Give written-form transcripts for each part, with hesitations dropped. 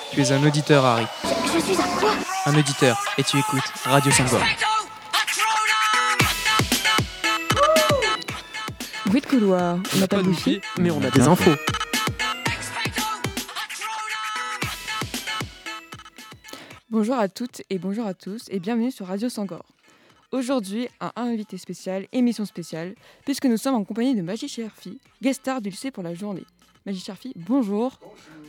Tu es un auditeur, Harry. Je suis un quoi? Un auditeur, et tu écoutes Radio Sangor. Bruit de couloir, on n'a pas de wifi, mais on a des infos. Bonjour à toutes et bonjour à tous et bienvenue sur Radio Sangor. Aujourd'hui, un invité spécial, émission spéciale, puisque nous sommes en compagnie de Magie Cherfi, guest star du lycée pour la journée. Magie Cherfi, bonjour.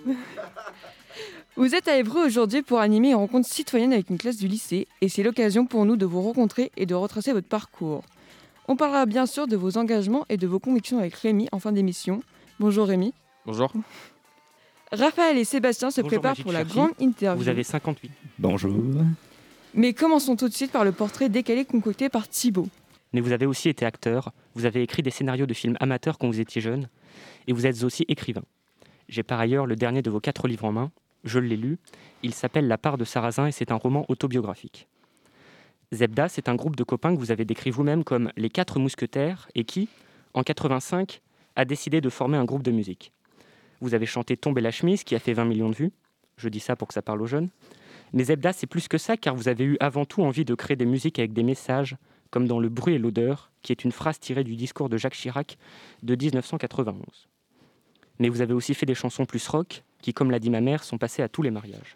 Vous êtes à Évreux aujourd'hui pour animer une rencontre citoyenne avec une classe du lycée et c'est l'occasion pour nous de vous rencontrer et de retracer votre parcours. On parlera bien sûr de vos engagements et de vos convictions avec Rémi en fin d'émission. Bonjour Rémi. Bonjour. Raphaël et Sébastien se Bonjour, préparent Magie pour la Cherfi. grande interview. Vous avez 58. Bonjour. Mais commençons tout de suite par le portrait décalé concocté par Thibaut. Mais vous avez aussi été acteur, vous avez écrit des scénarios de films amateurs quand vous étiez jeune, et vous êtes aussi écrivain. J'ai par ailleurs le dernier de vos 4 livres en main, je l'ai lu, il s'appelle La part de Sarrazin et c'est un roman autobiographique. Zebda, c'est un groupe de copains que vous avez décrit vous-même comme les 4 mousquetaires et qui, en 85, a décidé de former un groupe de musique. Vous avez chanté Tomber la chemise qui a fait 20 millions de vues, je dis ça pour que ça parle aux jeunes. Mais Zebda, c'est plus que ça, car vous avez eu avant tout envie de créer des musiques avec des messages, comme dans Le bruit et l'odeur, qui est une phrase tirée du discours de Jacques Chirac de 1991. Mais vous avez aussi fait des chansons plus rock, qui, comme l'a dit ma mère, sont passées à tous les mariages.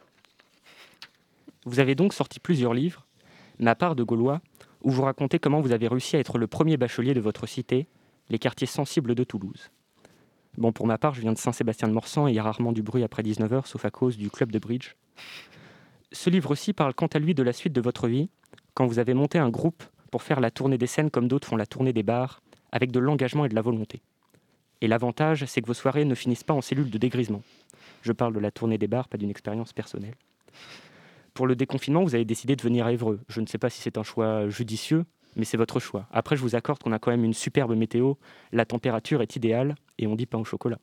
Vous avez donc sorti plusieurs livres, Ma part de Gaulois, où vous racontez comment vous avez réussi à être le premier bachelier de votre cité, les quartiers sensibles de Toulouse. Bon, pour ma part, je viens de Saint-Sébastien-de-Morsan et il y a rarement du bruit après 19h, sauf à cause du club de bridge. Ce livre-ci parle quant à lui de la suite de votre vie, quand vous avez monté un groupe pour faire la tournée des scènes comme d'autres font la tournée des bars, avec de l'engagement et de la volonté. Et l'avantage, c'est que vos soirées ne finissent pas en cellule de dégrisement. Je parle de la tournée des bars, pas d'une expérience personnelle. Pour le déconfinement, vous avez décidé de venir à Évreux. Je ne sais pas si c'est un choix judicieux, mais c'est votre choix. Après, je vous accorde qu'on a quand même une superbe météo, la température est idéale, et on dit pain au chocolat.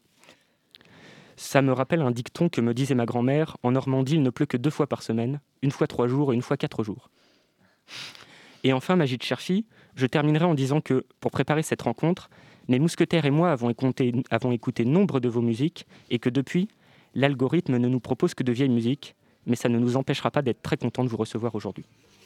Ça me rappelle un dicton que me disait ma grand-mère, en Normandie, il ne pleut que 2 fois par semaine, une fois 3 jours et une fois 4 jours. Et enfin, Magie de Cherfi, je terminerai en disant que, pour préparer cette rencontre, mes mousquetaires et moi avons écouté nombre de vos musiques et que depuis, l'algorithme ne nous propose que de vieilles musiques, mais ça ne nous empêchera pas d'être très contents de vous recevoir aujourd'hui.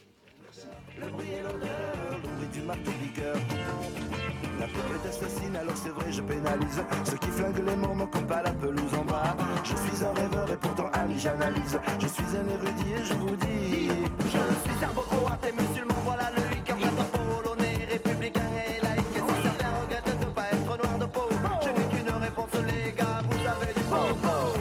Le bruit et l'odeur, le bruit du marteau-piqueur. La peuple t'assassine, alors c'est vrai, je pénalise ceux qui flinguent les moments comme pas la pelouse en bas. Je suis un rêveur et pourtant ami, j'analyse. Je suis un érudit et je vous dis, je suis serbo-croate et musulman, voilà le week-end. Polonais, républicain et laïque. Et si certains regrettent de pas être noir de peau, je n'ai qu'une réponse, les gars, vous avez du popo.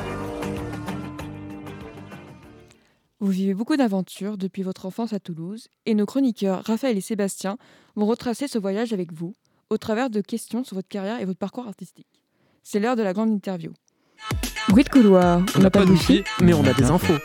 Vous vivez beaucoup d'aventures depuis votre enfance à Toulouse et nos chroniqueurs Raphaël et Sébastien vont retracer ce voyage avec vous au travers de questions sur votre carrière et votre parcours artistique. C'est l'heure de la grande interview. Bruit de couloir, On n'a pas de wifi, mais on a des infos.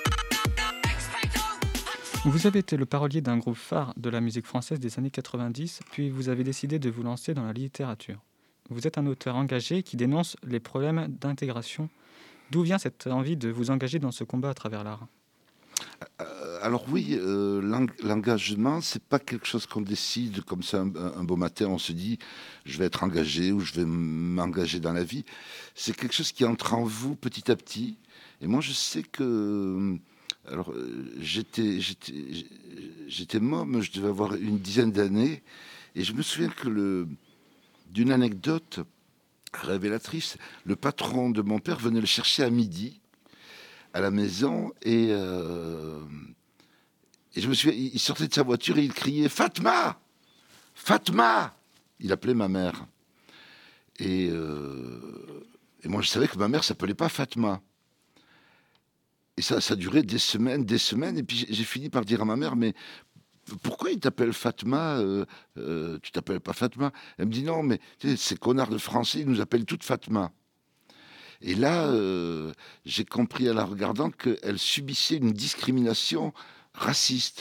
Vous avez été le parolier d'un groupe phare de la musique française des années 90, puis vous avez décidé de vous lancer dans la littérature. Vous êtes un auteur engagé qui dénonce les problèmes d'intégration. D'où vient cette envie de vous engager dans ce combat à travers l'art ? Alors oui, l'engagement, c'est pas quelque chose qu'on décide comme ça un beau matin, on se dit je vais être engagé ou je vais m'engager dans la vie. C'est quelque chose qui entre en vous petit à petit. Et moi, je sais que alors j'étais môme, je devais avoir une dizaine d'années, et je me souviens que d'une anecdote révélatrice, le patron de mon père venait le chercher à midi à la maison et je me souviens, il sortait de sa voiture et il criait Fatma, Fatma. Il appelait ma mère et moi je savais que ma mère s'appelait pas Fatma. Et ça durait des semaines, et puis j'ai fini par dire à ma mère, mais pourquoi il t'appelle Fatma, tu t'appelles pas Fatma? Elle me dit non, mais tu sais, ces connards de français, ils nous appellent toutes Fatma. Et là, j'ai compris à la regardant qu'elle subissait une discrimination raciste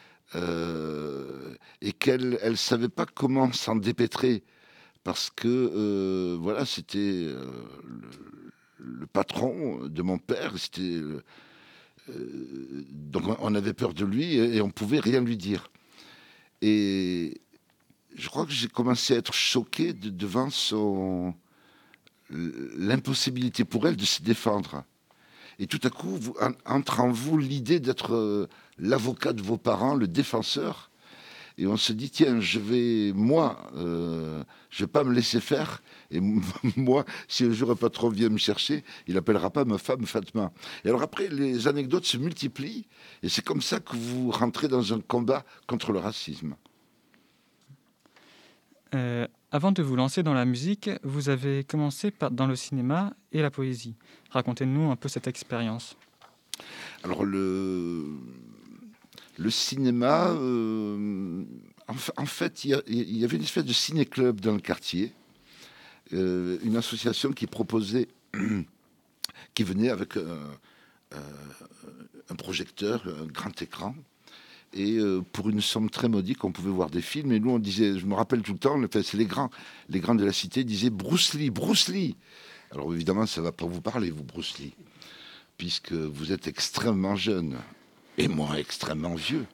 et qu'elle ne savait pas comment s'en dépêtrer parce que voilà, c'était le patron de mon père, donc on avait peur de lui et on pouvait rien lui dire. Et je crois que j'ai commencé à être choqué devant l'impossibilité pour elle de se défendre. Et tout à coup, entre en vous l'idée d'être l'avocat de vos parents, le défenseur. Et on se dit, tiens, je vais pas me laisser faire. Et moi, si un jour un patron vient me chercher, il n'appellera pas ma femme Fatma. Et alors après, les anecdotes se multiplient. Et c'est comme ça que vous rentrez dans un combat contre le racisme. Avant de vous lancer dans la musique, vous avez commencé dans le cinéma et la poésie. Racontez-nous un peu cette expérience. Alors le cinéma, en fait, il y avait une espèce de ciné-club dans le quartier, une association qui proposait, qui venait avec un projecteur, un grand écran, et pour une somme très modique, on pouvait voir des films. Et nous, on disait, je me rappelle tout le temps, c'est les grands de la cité disaient Bruce Lee, Bruce Lee. Alors évidemment, ça ne va pas vous parler, vous, Bruce Lee, puisque vous êtes extrêmement jeune. Et moi, extrêmement vieux.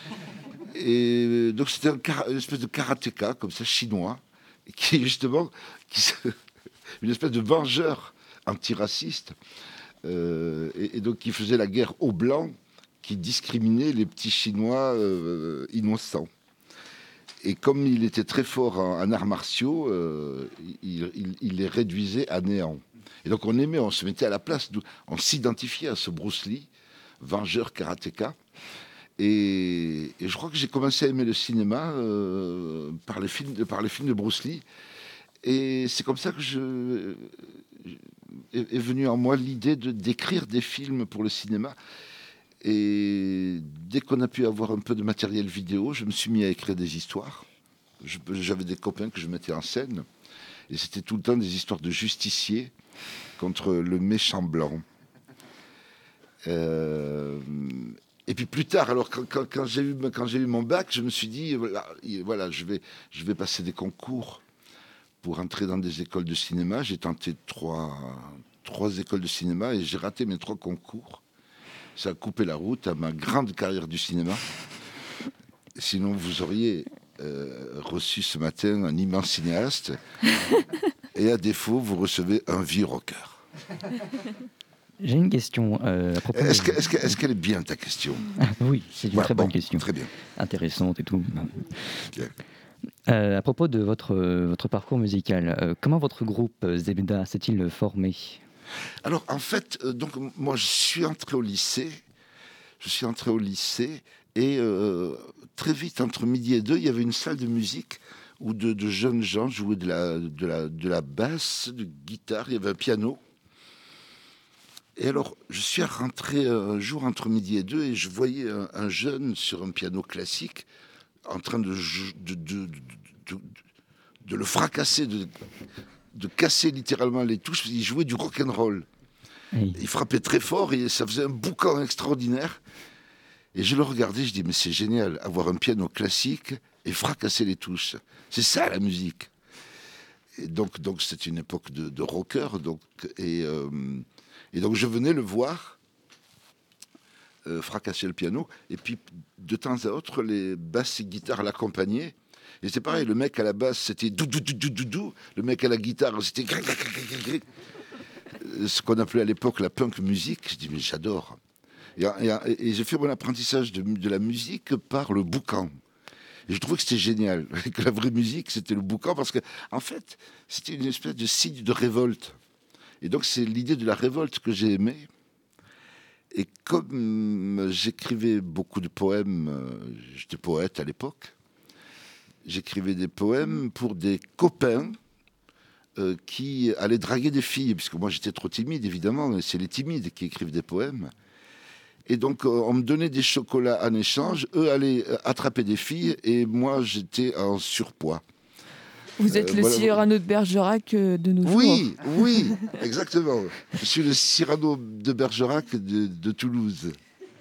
Et donc, c'était une espèce de karatéka, comme ça, chinois, qui, justement, une espèce de vengeur antiraciste, et donc qui faisait la guerre aux Blancs, qui discriminait les petits Chinois innocents. Et comme il était très fort en arts martiaux, il les réduisait à néant. Et donc, on se mettait à la place, on s'identifiait à ce Bruce Lee, vengeur karatéka. Et je crois que j'ai commencé à aimer le cinéma par les films de Bruce Lee. Et c'est comme ça que est venue en moi l'idée d'écrire des films pour le cinéma. Et dès qu'on a pu avoir un peu de matériel vidéo, je me suis mis à écrire des histoires. J'avais des copains que je mettais en scène. Et c'était tout le temps des histoires de justiciers contre le méchant blanc. Et puis plus tard, alors quand j'ai eu mon bac, je me suis dit voilà, je vais passer des concours pour entrer dans des écoles de cinéma. J'ai tenté trois écoles de cinéma et j'ai raté mes 3 concours. Ça a coupé la route à ma grande carrière du cinéma. Sinon, vous auriez reçu ce matin un immense cinéaste. Et à défaut, vous recevez un vieux rocker. J'ai une question à propos... Est-ce qu'elle est bien, ta question? Oui, c'est une très bonne question. Très bien. Intéressante et tout. Bien. À propos de votre parcours musical, comment votre groupe Zebda s'est-il formé? Alors, en fait, donc, moi, je suis entré au lycée. Et très vite, entre midi et 2, il y avait une salle de musique où de jeunes gens jouaient de la basse, de guitare, il y avait un piano. Et alors, je suis rentré un jour entre midi et 2 et je voyais un jeune sur un piano classique en train de le fracasser, de casser littéralement les touches. Il jouait du rock'n'roll. Oui. Il frappait très fort et ça faisait un boucan extraordinaire. Et je le regardais, je dis, mais c'est génial, avoir un piano classique et fracasser les touches. C'est ça la musique. Et donc c'est une époque de rocker. Et donc je venais le voir fracasser le piano. Et puis de temps à autre, les basses et guitares l'accompagnaient. Et c'est pareil, le mec à la basse, c'était dou dou dou dou dou dou. Le mec à la guitare, c'était gric, gric, gric, gric. Ce qu'on appelait à l'époque la punk musique. Je dis, mais j'adore. Et j'ai fait mon apprentissage de la musique par le boucan. Et je trouvais que c'était génial, que la vraie musique, c'était le boucan, parce que, en fait, c'était une espèce de signe de révolte. Et donc, c'est l'idée de la révolte que j'ai aimée. Et comme j'écrivais beaucoup de poèmes, j'étais poète à l'époque, j'écrivais des poèmes pour des copains qui allaient draguer des filles, puisque moi j'étais trop timide, évidemment, c'est les timides qui écrivent des poèmes. Et donc on me donnait des chocolats en échange, eux allaient attraper des filles, et moi j'étais en surpoids. Vous êtes le Cyrano de Bergerac de nos jours. Oui, exactement. Je suis le Cyrano de Bergerac de Toulouse.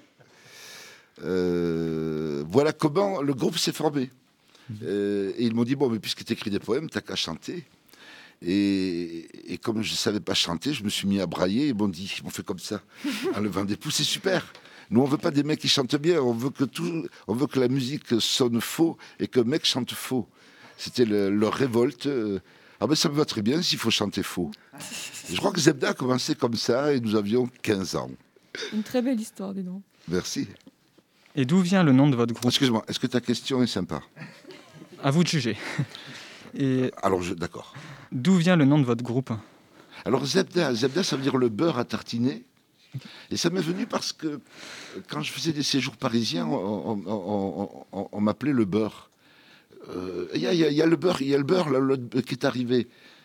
Voilà comment le groupe s'est formé. Et ils m'ont dit, bon, mais puisque tu écris des poèmes, t'as qu'à chanter. Et comme je ne savais pas chanter, je me suis mis à brailler. Ils m'ont fait comme ça, en levant des pouces, c'est super. Nous, on veut pas des mecs qui chantent bien, on veut que la musique sonne faux et que le mec chante faux. C'était leur révolte Ah ben ça me va très bien s'il faut chanter faux. Je crois que Zebda a commencé comme ça et nous avions 15 ans. Une très belle histoire, dis donc. Merci. Et d'où vient le nom de votre groupe? Excuse-moi, est-ce que ta question est sympa? À vous de juger. Et Alors, d'accord. d'où vient le nom de votre groupe? Alors Zebda, ça veut dire le beurre à tartiner. Et ça m'est venu parce que quand je faisais des séjours parisiens, on m'appelait le beurre. Il y a le beurre, là, qui est arrivé.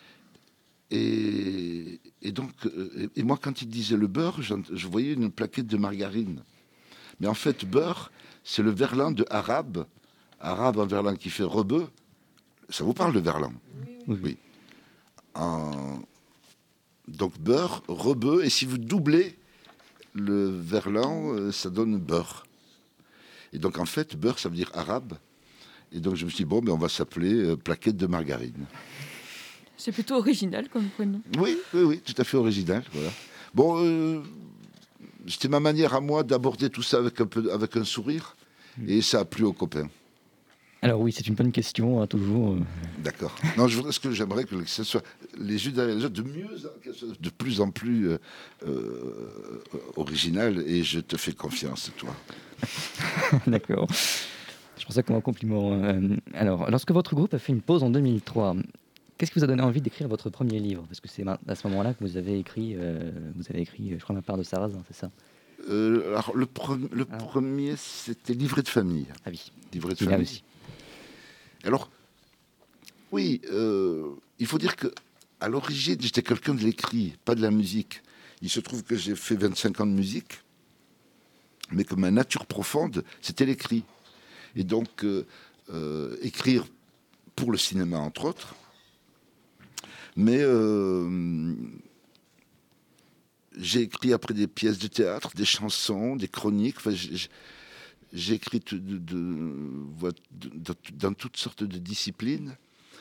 Et donc, et moi, quand il disait le beurre, je voyais une plaquette de margarine. Mais en fait, beurre, c'est le verlan de arabe. Arabe, un verlan qui fait rebeu. Ça vous parle, le verlan? Oui. Donc, beurre, rebeu. Et si vous doublez le verlan, ça donne beurre. Et donc, en fait, beurre, ça veut dire arabe. Et donc, je me suis dit, bon, on va s'appeler plaquette de margarine. C'est plutôt original comme prénom. Oui, tout à fait original. Voilà. Bon, c'était ma manière à moi d'aborder tout ça avec un sourire. Et ça a plu aux copains. Alors oui, c'est une bonne question, hein, toujours. D'accord. Non, ce que j'aimerais que ce soit les unes derrière les autres de plus en plus original. Et je te fais confiance, toi. D'accord. Je pense ça comme un compliment. Alors, lorsque votre groupe a fait une pause en 2003, qu'est-ce qui vous a donné envie d'écrire votre premier livre? Parce que c'est à ce moment-là que vous avez écrit, je crois, La part de Sarrazin, c'est ça? Alors, le premier, c'était Livret de famille. Ah oui. Livret de Il a famille. aussi. Alors, oui, il faut dire que à l'origine, j'étais quelqu'un de l'écrit, pas de la musique. Il se trouve que j'ai fait 25 ans de musique, mais que ma nature profonde, c'était l'écrit. Et donc, écrire pour le cinéma, entre autres. Mais j'ai écrit après des pièces de théâtre, des chansons, des chroniques. Enfin, j'ai écrit dans toutes sortes de disciplines.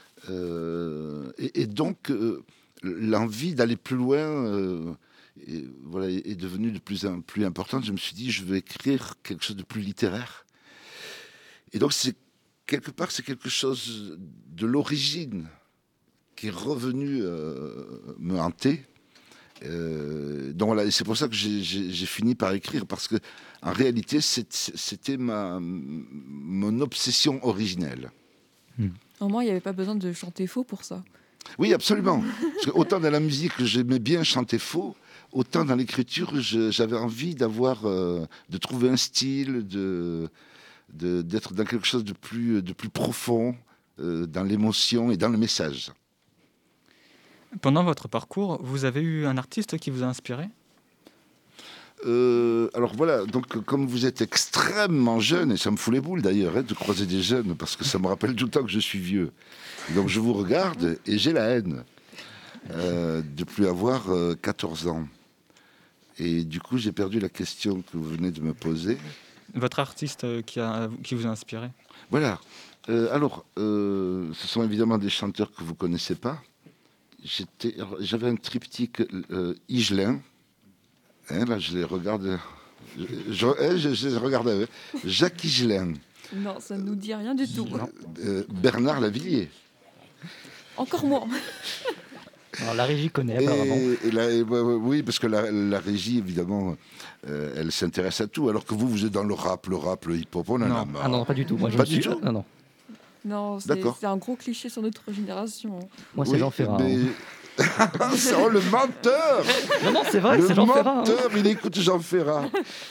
Et donc, l'envie d'aller plus loin est devenue de plus en plus importante. Je me suis dit, je veux écrire quelque chose de plus littéraire. Et donc, quelque part, c'est quelque chose de l'origine qui est revenu me hanter. Donc voilà, et c'est pour ça que j'ai fini par écrire, parce que en réalité, c'était mon obsession originelle. Au moins, il n'y avait pas besoin de chanter faux pour ça. Oui, absolument. Parce que autant dans la musique, j'aimais bien chanter faux, autant dans l'écriture, j'avais envie de trouver un style, d'être dans quelque chose de plus profond, dans l'émotion et dans le message. Pendant votre parcours, vous avez eu un artiste qui vous a inspiré? Alors voilà, donc comme vous êtes extrêmement jeune, et ça me fout les boules d'ailleurs, de croiser des jeunes, parce que ça me rappelle tout le temps que je suis vieux. Donc je vous regarde et j'ai la haine de plus avoir 14 ans. Et du coup, j'ai perdu la question que vous venez de me poser. Votre artiste qui vous a inspiré? Voilà. Alors, ce sont évidemment des chanteurs que vous ne connaissez pas. J'avais un triptyque Higelin. Là, je les regarde. Je regardais. Jacques Higelin. Non, ça ne nous dit rien du tout. Bernard Lavilliers. Encore moins. Alors, la régie connaît, apparemment. Oui, parce que la régie, évidemment, elle s'intéresse à tout. Alors que vous êtes dans le rap, le hip-hop, on en a marre. Ah non, pas du tout. Moi, Pas du tout. Non. Non, c'est un gros cliché sur notre génération. Moi, c'est Jean Ferrat. Mais... oh, le menteur! Non, c'est vrai, c'est Jean Ferrat. Le menteur, il écoute Jean Ferrat.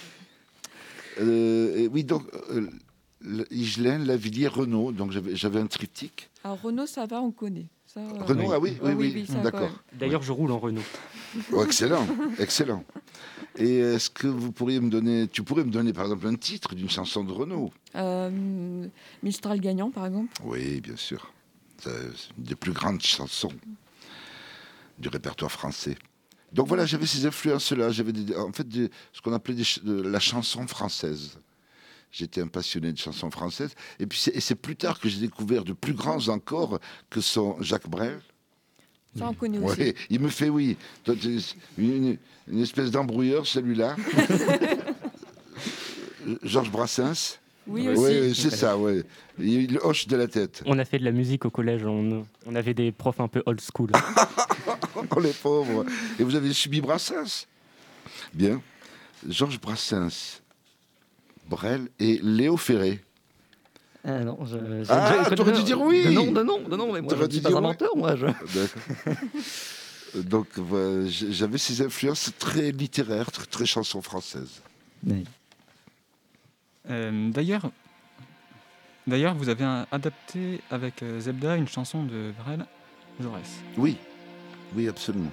Oui, donc, Higelin, Lavilliers, Renaud. Donc, j'avais un triptyque. Alors, Renaud, ça va, on connaît. Ça, Renaud, oui. ça, D'accord. D'ailleurs, je roule en Renault. Oh, excellent. Et est-ce que tu pourrais me donner par exemple un titre d'une chanson de Renaud? Mistral gagnant, par exemple. Oui, bien sûr. C'est une des plus grandes chansons du répertoire français. Donc voilà, j'avais ces influences-là. J'avais ce qu'on appelait la chanson française. J'étais un passionné de chansons françaises. Et puis c'est plus tard que j'ai découvert de plus grands encore que sont Jacques Brel. Ça, on connaît aussi. Oui, il me fait oui. Une espèce d'embrouilleur, celui-là. Georges Brassens. Oui, Ouais. aussi. Oui, c'est ça, oui. Il hoche de la tête. On a fait de la musique au collège, on avait des profs un peu old school. Oh, les pauvres. Et vous avez subi Brassens? Bien. Georges Brassens, Brel et Léo Ferré. Ah non, t'aurais dû dire oui. De non, mais moi T'aurais je dû dis pas dire un oui. menteur, moi. D'accord. Donc, voilà, j'avais ces influences très littéraires, très chansons françaises. Oui. D'ailleurs, vous avez adapté avec Zebda une chanson de Brel, Jaurès. Oui, oui, absolument.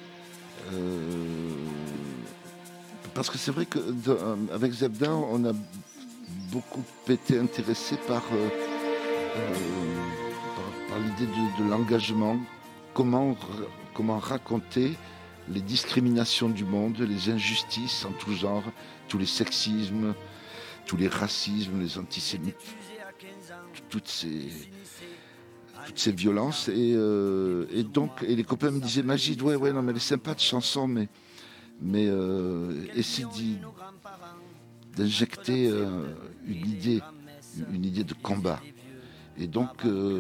Parce que c'est vrai qu'avec Zebda, on a beaucoup été intéressé par l'idée de l'engagement, comment raconter les discriminations du monde, les injustices en tout genre, tous les sexismes, tous les racismes, les antisémites, toutes ces violences. Et donc, les copains me disaient, Magid, ouais, non, mais elle est sympa de chanson, mais essaie d'injecter une idée de combat. Et donc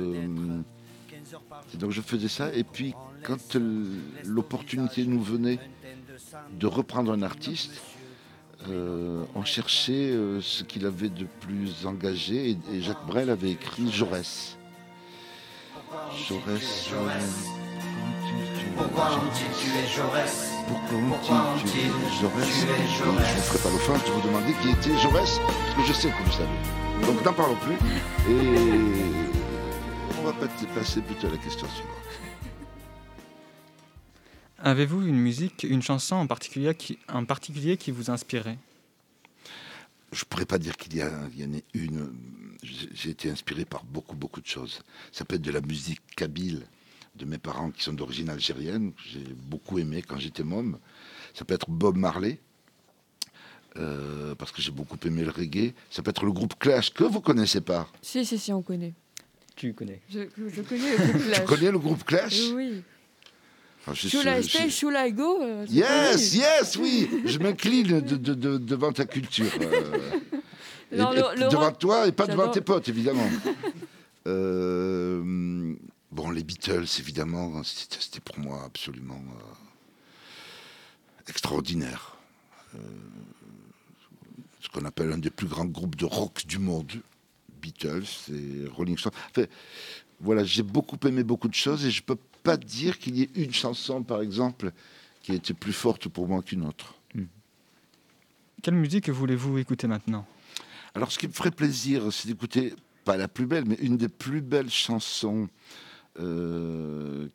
je faisais ça. Et puis, quand l'opportunité nous venait de reprendre un artiste, on cherchait ce qu'il avait de plus engagé. Et Jacques Brel avait écrit Jaurès. Jaurès. Pourquoi ont-ils tué Jaurès? Pourquoi ont-ils tué Jaurès? Je ne ferai pas l'offense de vous demander qui était Jaurès, parce que je sais que vous savez. Donc n'en parlons plus. Et on va passer plutôt à la question suivante. Avez-vous une chanson en particulier qui vous inspirait? Je ne pourrais pas dire qu'il y en ait une. J'ai été inspiré par beaucoup de choses. Ça peut être de la musique kabyle de mes parents qui sont d'origine algérienne, que j'ai beaucoup aimé quand j'étais môme. Ça peut être Bob Marley, parce que j'ai beaucoup aimé le reggae. Ça peut être le groupe Clash, que vous ne connaissez pas. Si, on connaît. Tu connais. Je connais le groupe Clash. Tu connais le groupe Clash? Oui. Alors, Should I stay, should I go? Yes, oui. Je m'incline devant ta culture. Non, devant toi et pas devant j'adore. tes potes, évidemment. Bon, les Beatles, évidemment, c'était pour moi absolument extraordinaire. Ce qu'on appelle un des plus grands groupes de rock du monde, Beatles et Rolling Stones. Enfin, voilà, j'ai beaucoup aimé beaucoup de choses et je peux pas dire qu'il y ait une chanson, par exemple, qui était plus forte pour moi qu'une autre. Quelle musique voulez-vous écouter maintenant? Alors, ce qui me ferait plaisir, c'est d'écouter, pas la plus belle, mais une des plus belles chansons qu'on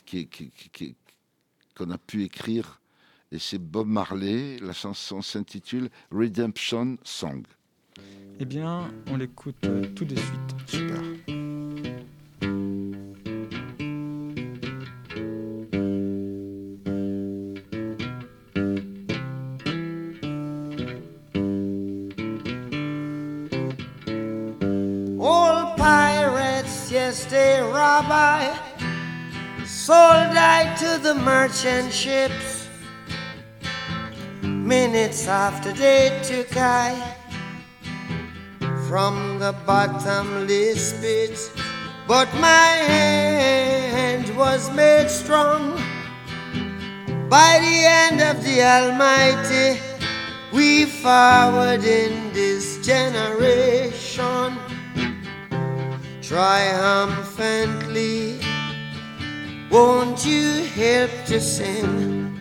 a pu écrire, et c'est Bob Marley. La chanson s'intitule Redemption Song. Eh bien, on l'écoute tout de suite. Super. Old pirates, yes, they rob I, sold I to the merchant ships. Minutes after they took I from the bottomless pit, but my hand was made strong by the hand of the Almighty. We forward in this generation triumphantly. Won't you help to sing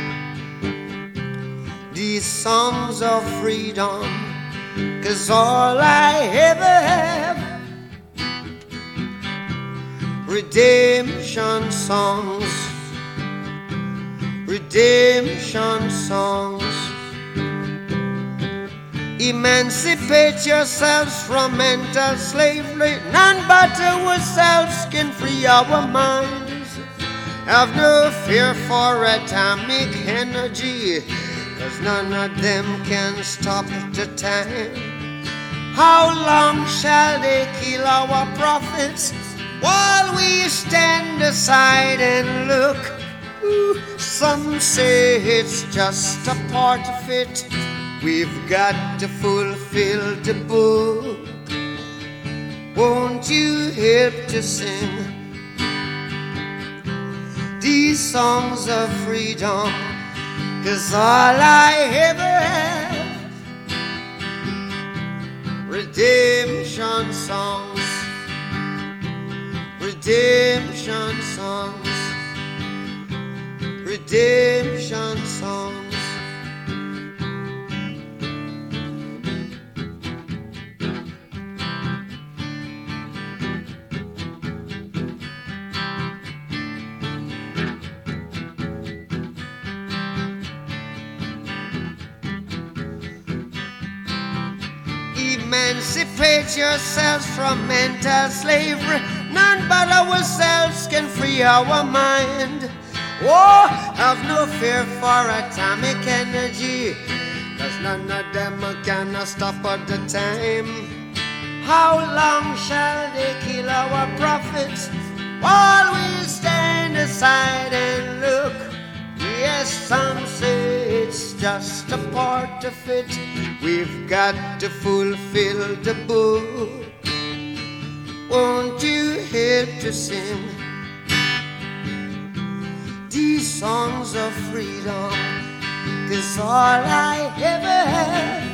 these songs of freedom? 'Cause all I ever have, redemption songs, redemption songs. Emancipate yourselves from mental slavery. None but ourselves can free our minds. Have no fear for atomic energy, 'cause none of them can stop the time. How long shall they kill our prophets while we stand aside and look? Ooh, some say it's just a part of it. We've got to fulfill the book. Won't you help to sing these songs of freedom? 'Cause all I ever have, redemption songs, redemption songs, redemption songs. Emancipate yourselves from mental slavery. None but ourselves can free our mind. Oh, have no fear for atomic energy, 'cause none of them can stop at the time. How long shall they kill our prophets while we stand aside and look? Yes, some say it's just a part of it. We've got to fulfill the book. Won't you help to sing these songs of freedom? 'Cause all I ever had,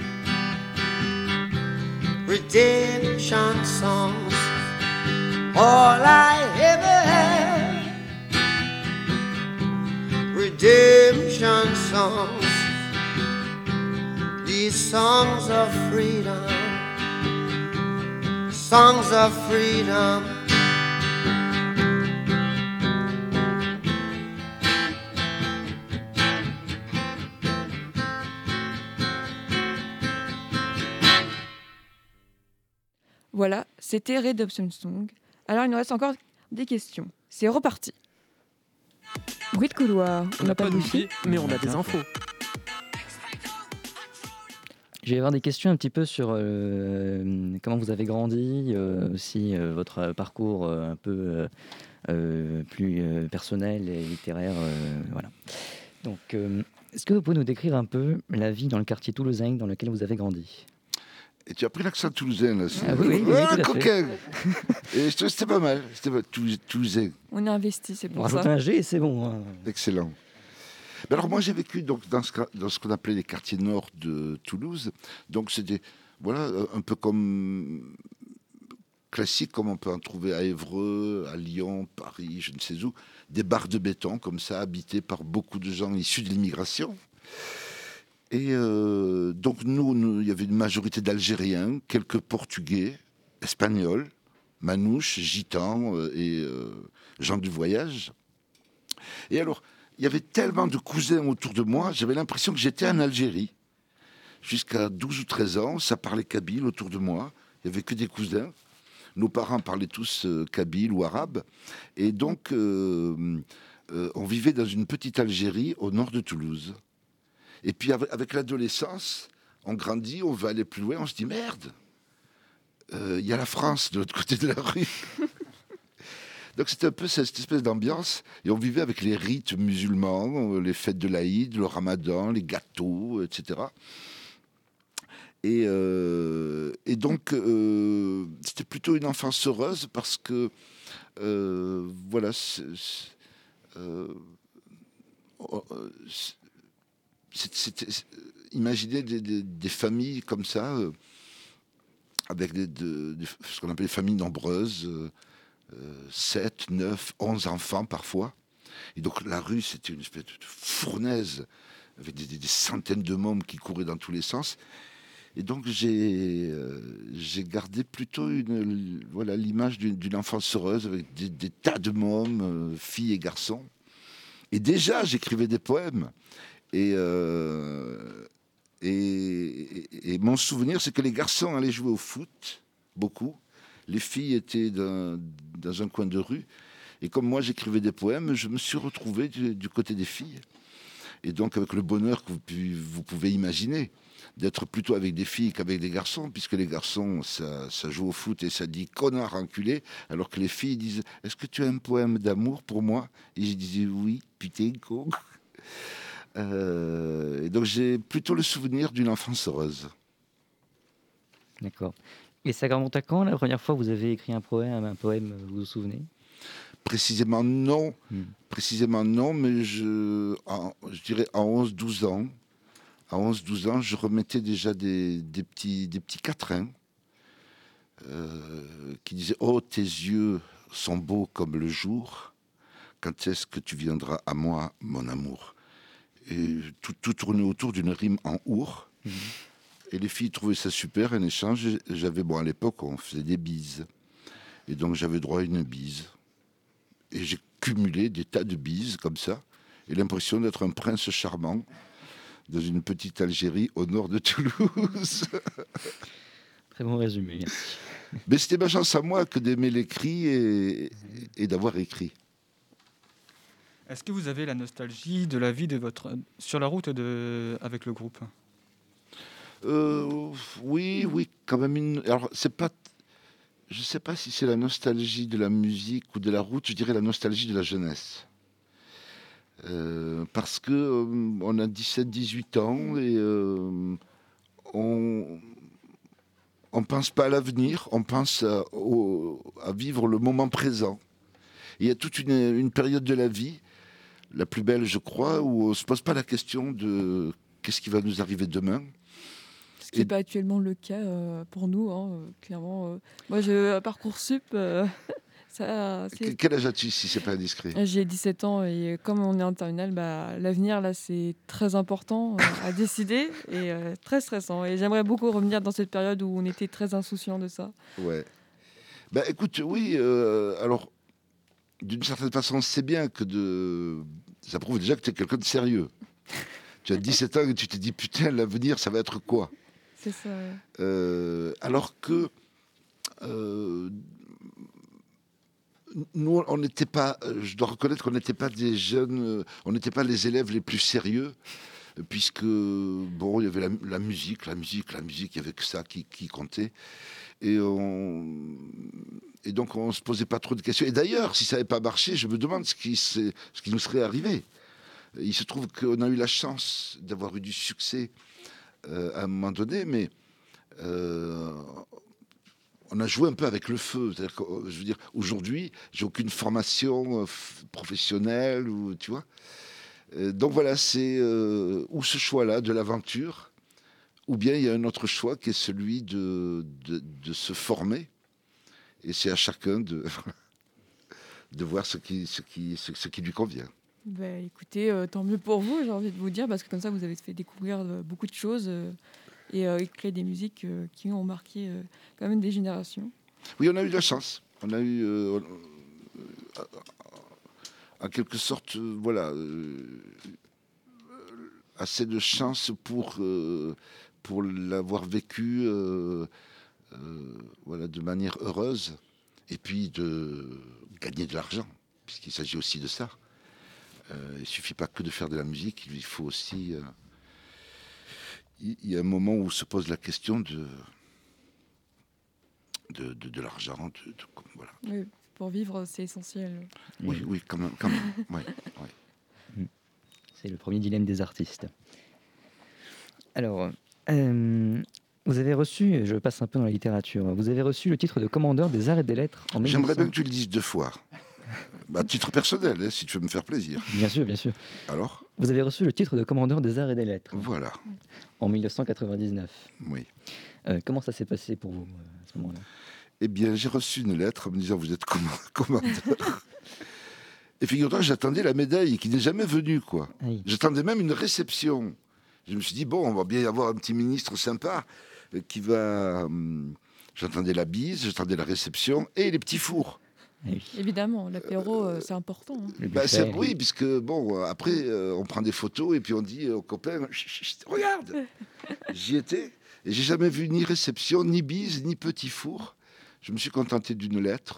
redemption songs. All I ever had, redemption songs. These songs of freedom, songs of freedom. Voilà, c'était Redemption Song. Alors il nous reste encore des questions. C'est reparti. Bruit de couloir, on n'a pas de wifi, mais on a des infos. Je vais avoir des questions un petit peu sur comment vous avez grandi, aussi votre parcours un peu plus personnel et littéraire. Voilà. Donc, est-ce que vous pouvez nous décrire un peu la vie dans le quartier toulousain dans lequel vous avez grandi ? Et tu as pris l'accent toulousain, là. Ah oui, tout à fait. Coquin. Et c'était pas mal. C'était pas toulousain. On a investi, c'est On pour rajoute ça. un G et c'est bon. Hein. Excellent. Mais alors moi j'ai vécu donc, dans ce qu'on appelait les quartiers nord de Toulouse. Donc c'était voilà, un peu comme classique, comme on peut en trouver à Évreux, à Lyon, Paris, je ne sais où. Des barres de béton comme ça, habités par beaucoup de gens issus de l'immigration. Et donc nous, il y avait une majorité d'Algériens, quelques Portugais, Espagnols, Manouches, Gitans et gens du voyage. Et alors, il y avait tellement de cousins autour de moi, j'avais l'impression que j'étais en Algérie. Jusqu'à 12 ou 13 ans, ça parlait kabyle autour de moi. Il n'y avait que des cousins. Nos parents parlaient tous kabyle ou arabe. Et donc, on vivait dans une petite Algérie au nord de Toulouse. Et puis, avec l'adolescence, on grandit, on va aller plus loin, on se dit, merde, il y a la France de l'autre côté de la rue. Donc c'était un peu cette espèce d'ambiance, et on vivait avec les rites musulmans, les fêtes de l'Aïd, le Ramadan, les gâteaux, etc. Et donc c'était plutôt une enfance heureuse parce que voilà, imaginez des familles comme ça, avec ce qu'on appelle des familles nombreuses. 7, 9, 11 enfants parfois. Et donc la rue, c'était une espèce de fournaise avec des centaines de mômes qui couraient dans tous les sens. Et donc j'ai gardé plutôt l'image d'une enfance heureuse avec des tas de mômes, filles et garçons. Et déjà, j'écrivais des poèmes. Et mon souvenir, c'est que les garçons allaient jouer au foot, beaucoup. Les filles étaient dans un coin de rue. Et comme moi, j'écrivais des poèmes, je me suis retrouvé du côté des filles. Et donc, avec le bonheur que vous pouvez imaginer, d'être plutôt avec des filles qu'avec des garçons, puisque les garçons, ça joue au foot et ça dit « connard enculé », alors que les filles disent « Est-ce que tu as un poème d'amour pour moi ?» Et je disais « Oui, putain, con ». Et donc j'ai plutôt le souvenir d'une enfance heureuse. D'accord. Et ça remonte à quand la première fois que vous avez écrit un poème, vous vous souvenez? Précisément non, mais je dirais à 11-12 ans. À 11-12 ans, je remettais déjà des petits quatrains qui disaient « Oh, tes yeux sont beaux comme le jour, quand est-ce que tu viendras à moi, mon amour ?» Et tout tournait autour d'une rime en our. Et les filles trouvaient ça super, un échange. À l'époque, on faisait des bises. Et donc, j'avais droit à une bise. Et j'ai cumulé des tas de bises, comme ça. Et l'impression d'être un prince charmant dans une petite Algérie au nord de Toulouse. Très bon résumé. Mais c'était ma chance à moi que d'aimer l'écrit et d'avoir écrit. Est-ce que vous avez la nostalgie de la vie sur la route avec le groupe? Oui, quand même. Alors, je ne sais pas si c'est la nostalgie de la musique ou de la route, je dirais la nostalgie de la jeunesse. Parce que on a 17-18 ans et on pense pas à l'avenir, on pense à vivre le moment présent. Il y a toute une période de la vie, la plus belle je crois, où on ne se pose pas la question de qu'est-ce qui va nous arriver demain. Ce qui n'est pas actuellement le cas pour nous, clairement. Moi, Parcoursup, ça... Quel âge as-tu, si c'est pas indiscret? J'ai 17 ans et comme on est en terminale, l'avenir, là, c'est très important à décider et très stressant. Et j'aimerais beaucoup revenir dans cette période où on était très insouciant de ça. Ouais. Écoute, oui, alors, d'une certaine façon, c'est bien ça prouve déjà que tu es quelqu'un de sérieux. Tu as 17 ans et tu te dis, putain, l'avenir, ça va être quoi? C'est ça, ouais. Alors que nous, on n'était pas, je dois reconnaître qu'on n'était pas des jeunes, on n'était pas les élèves les plus sérieux, puisque, bon, il y avait la musique, il y avait que ça qui comptait. Et donc, on ne se posait pas trop de questions. Et d'ailleurs, si ça n'avait pas marché, je me demande ce qui nous serait arrivé. Il se trouve qu'on a eu la chance d'avoir eu du succès à un moment donné, mais on a joué un peu avec le feu. C'est-à-dire que, je veux dire, aujourd'hui, j'ai aucune formation professionnelle, tu vois. Donc voilà, c'est ou ce choix-là de l'aventure, ou bien il y a un autre choix qui est celui de se former. Et c'est à chacun de voir ce qui lui convient. Écoutez, tant mieux pour vous, j'ai envie de vous dire, parce que comme ça, vous avez fait découvrir beaucoup de choses et créé des musiques qui ont marqué quand même des générations. Oui, on a eu de la chance. On a eu, en quelque sorte, assez de chance pour l'avoir vécu de manière heureuse, et puis de gagner de l'argent, puisqu'il s'agit aussi de ça. Il ne suffit pas que de faire de la musique, il faut aussi... il y a un moment où se pose la question de l'argent. Voilà. Oui, pour vivre, c'est essentiel. Oui, quand même. Ouais. C'est le premier dilemme des artistes. Alors, vous avez reçu, je passe un peu dans la littérature, vous avez reçu le titre de commandeur des arts et des lettres en 1900. J'aimerais bien que tu le dises 2 fois. À titre personnel, si tu veux me faire plaisir. Bien sûr. Alors ? Vous avez reçu le titre de commandeur des arts et des lettres. Voilà. En 1999. Oui. Comment ça s'est passé pour vous à ce moment-là? Eh bien, j'ai reçu une lettre me disant « Vous êtes commandeur ». Et figure-toi, j'attendais la médaille qui n'est jamais venue, quoi. Ah oui. J'attendais même une réception. Je me suis dit, bon, on va bien y avoir un petit ministre sympa qui va... J'attendais la bise, j'attendais la réception et les petits fours. Oui. Évidemment, l'apéro, c'est important. Oui, puisque, bon, après, on prend des photos et puis on dit aux copains, chut, regarde. J'y étais et j'ai jamais vu ni réception, ni bise, ni petit four. Je me suis contenté d'une lettre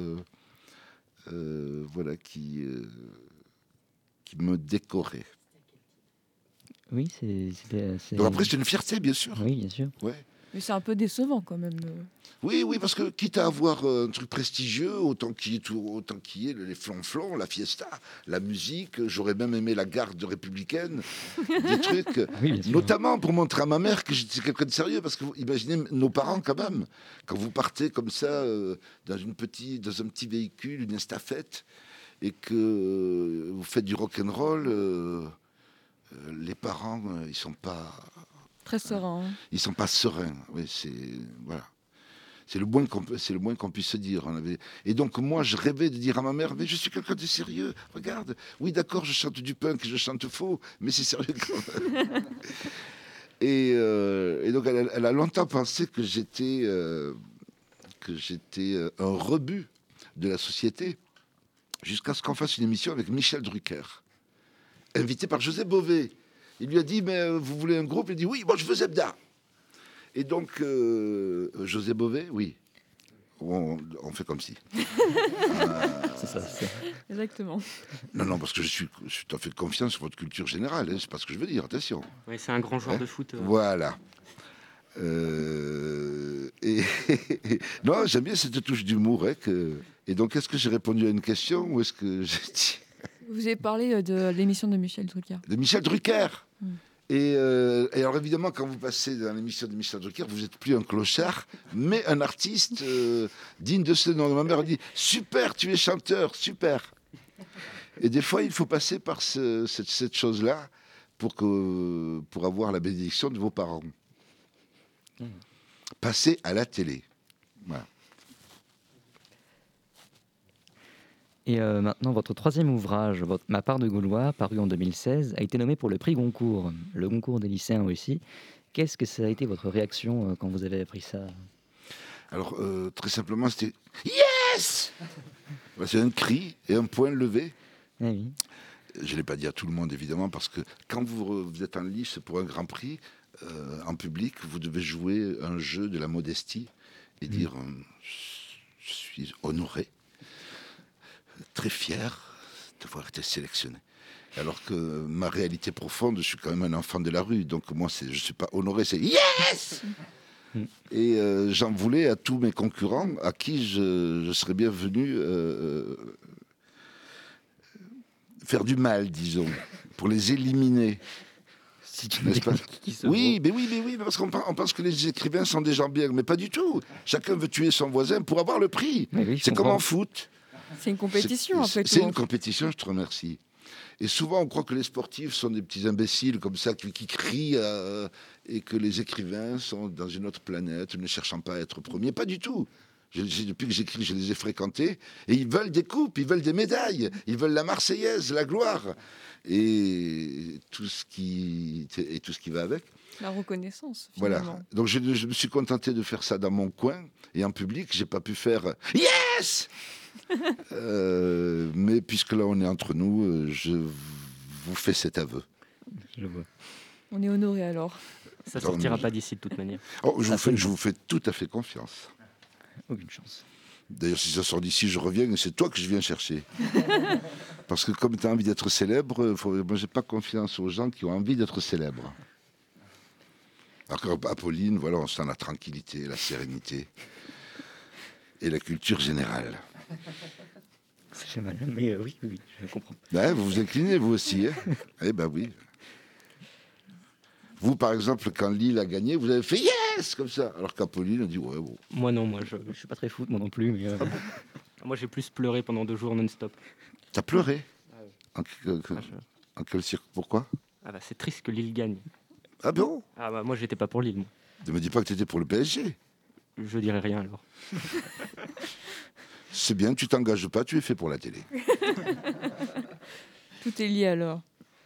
qui me décorait. Oui, c'est... Donc après, c'est une fierté, bien sûr. Oui, bien sûr. Ouais. Mais c'est un peu décevant quand même. Oui, parce que quitte à avoir un truc prestigieux, autant qu'il y ait les flonflons, la fiesta, la musique, j'aurais même aimé la garde républicaine, des trucs, Oui, bien sûr. notamment pour montrer à ma mère que j'étais quelqu'un de sérieux, parce que vous imaginez nos parents quand même, quand vous partez comme ça dans un petit véhicule, une estafette, et que vous faites du rock'n'roll, les parents, ils sont pas sereins. Oui, voilà. C'est le moins qu'on puisse se dire. Et donc moi, je rêvais de dire à ma mère, mais je suis quelqu'un de sérieux. Regarde, oui, d'accord, je chante du punk, je chante faux, mais c'est sérieux quand même. Et donc elle a longtemps pensé que j'étais un rebut de la société, jusqu'à ce qu'on fasse une émission avec Michel Drucker, invité par José Bové. Il lui a dit, mais vous voulez un groupe? Il dit, oui, moi je veux Zebda. Et donc, José Bové, oui, on fait comme si. C'est ça. Exactement. Non, parce que je suis tout à fait confiance sur votre culture générale, hein, c'est pas ce que je veux dire, attention. Oui, c'est un grand joueur de foot. Voilà. Non, j'aime bien cette touche d'humour. Hein, Et donc, est-ce que j'ai répondu à une question ou est-ce que j'ai dit... Vous avez parlé de l'émission de Michel Drucker. De Michel Drucker. Et alors évidemment, quand vous passez dans l'émission de Michel Drucker, vous n'êtes plus un clochard, mais un artiste digne de ce nom. Ma mère dit « Super, tu es chanteur, super !» Et des fois, il faut passer par cette chose-là pour avoir la bénédiction de vos parents. Passer à la télé. Voilà. Et maintenant, votre troisième ouvrage, Ma part de Gaulois, paru en 2016, a été nommé pour le prix Goncourt, le Goncourt des lycéens aussi. Qu'est-ce que ça a été votre réaction quand vous avez appris ça? Alors, très simplement, c'était « Yes !» C'est un cri et un poing levé. Ah oui. Je ne l'ai pas dit à tout le monde, évidemment, parce que quand vous êtes en lice pour un grand prix, en public, vous devez jouer un jeu de la modestie et dire je suis honoré, très fier d'avoir été sélectionné. Alors que ma réalité profonde, je suis quand même un enfant de la rue, donc moi, je ne suis pas honoré, c'est yes. Et j'en voulais à tous mes concurrents, à qui je serais bien venu faire du mal, disons, pour les éliminer. N'est-ce pas ? Oui, mais parce qu'on pense que les écrivains sont des gens bien, mais pas du tout. Chacun veut tuer son voisin pour avoir le prix. Oui, c'est comme en foot. C'est une compétition, après tout. C'est une compétition, je te remercie. Et souvent, on croit que les sportifs sont des petits imbéciles comme ça qui crient et que les écrivains sont dans une autre planète, ne cherchant pas à être premiers. Pas du tout. Depuis que j'écris, je les ai fréquentés et ils veulent des coupes, ils veulent des médailles, ils veulent la Marseillaise, la gloire et tout ce qui va avec. La reconnaissance, finalement. Voilà. Donc je me suis contenté de faire ça dans mon coin et en public, j'ai pas pu faire yes. Mais puisque là on est entre nous, je vous fais cet aveu. Je vois. On est honoré alors. Ça sortira pas d'ici de toute manière. Oh, je vous fais tout à fait confiance. Aucune chance. D'ailleurs, si ça sort d'ici, je reviens et c'est toi que je viens chercher. Parce que comme tu as envie d'être célèbre, moi, j'ai pas confiance aux gens qui ont envie d'être célèbres. Alors qu'Apolline, voilà, on sent la tranquillité, la sérénité et la culture générale. C'est mal, mais oui, je comprends. Ben, vous vous inclinez, vous aussi. Hein. Eh ben oui. Vous, par exemple, quand Lille a gagné, vous avez fait yes comme ça, alors qu'Apolline a dit ouais bon. Moi non, Je suis pas très foot, moi non plus. Mais moi j'ai plus pleuré pendant 2 jours non-stop. T'as pleuré? Ah oui. En quel cirque? Pourquoi? Ah bah c'est triste que Lille gagne. Ah bon? Ah bah moi j'étais pas pour Lille. Moi. Ne me dis pas que t'étais pour le PSG. Je dirais rien alors. C'est bien, tu t'engages pas, tu es fait pour la télé. Tout est lié alors.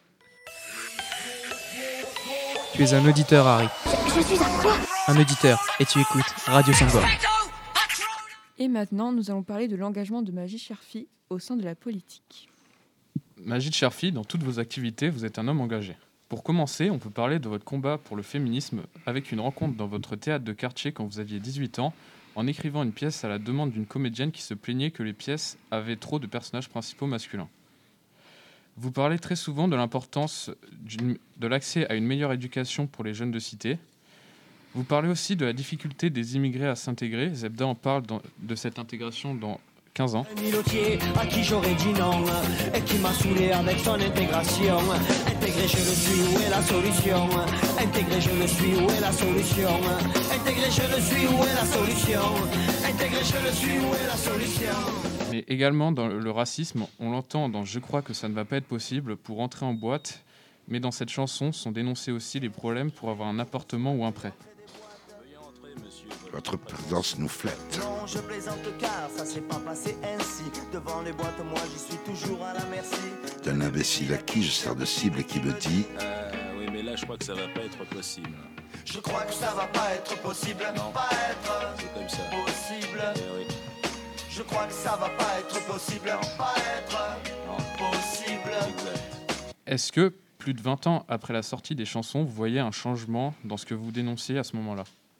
Tu es un auditeur, Harry. Je suis un quoi? Un auditeur, et tu écoutes Radio Sangor. Et maintenant, nous allons parler de l'engagement de Magid Cherfi au sein de la politique. Magid Cherfi, dans toutes vos activités, vous êtes un homme engagé. Pour commencer, on peut parler de votre combat pour le féminisme avec une rencontre dans votre théâtre de quartier quand vous aviez 18 ans, en écrivant une pièce à la demande d'une comédienne qui se plaignait que les pièces avaient trop de personnages principaux masculins. Vous parlez très souvent de l'importance de l'accès à une meilleure éducation pour les jeunes de cité. Vous parlez aussi de la difficulté des immigrés à s'intégrer. Zebda en parle de cette intégration dans 15 ans. Milotier à qui j'aurais dit non et qui m'a saoulé avec son intégration. Intégré je le suis, où est la solution? Intégré je le suis, où est la solution? Intégré je le suis, où est la solution? Intégré je le suis, où est la solution? Mais également dans le racisme, on l'entend dans Je crois que ça ne va pas être possible pour entrer en boîte, mais dans cette chanson sont dénoncés aussi les problèmes pour avoir un appartement ou un prêt. Votre présence nous flatte. Non, je plaisante car ça s'est pas passé ainsi. Devant les boîtes, moi j'y suis toujours à la merci. D'un imbécile à qui je sers de cible et qui me dit Oui, mais là je crois que ça va pas être possible. Je crois que ça va pas être possible. Non. Pas être C'est comme ça. possible. Eh oui. Je crois que ça va pas être possible. Pas être Non. possible. Exact. Est-ce que, plus de 20 ans après la sortie des chansons, vous voyez un changement dans ce que vous dénonciez à ce moment-là?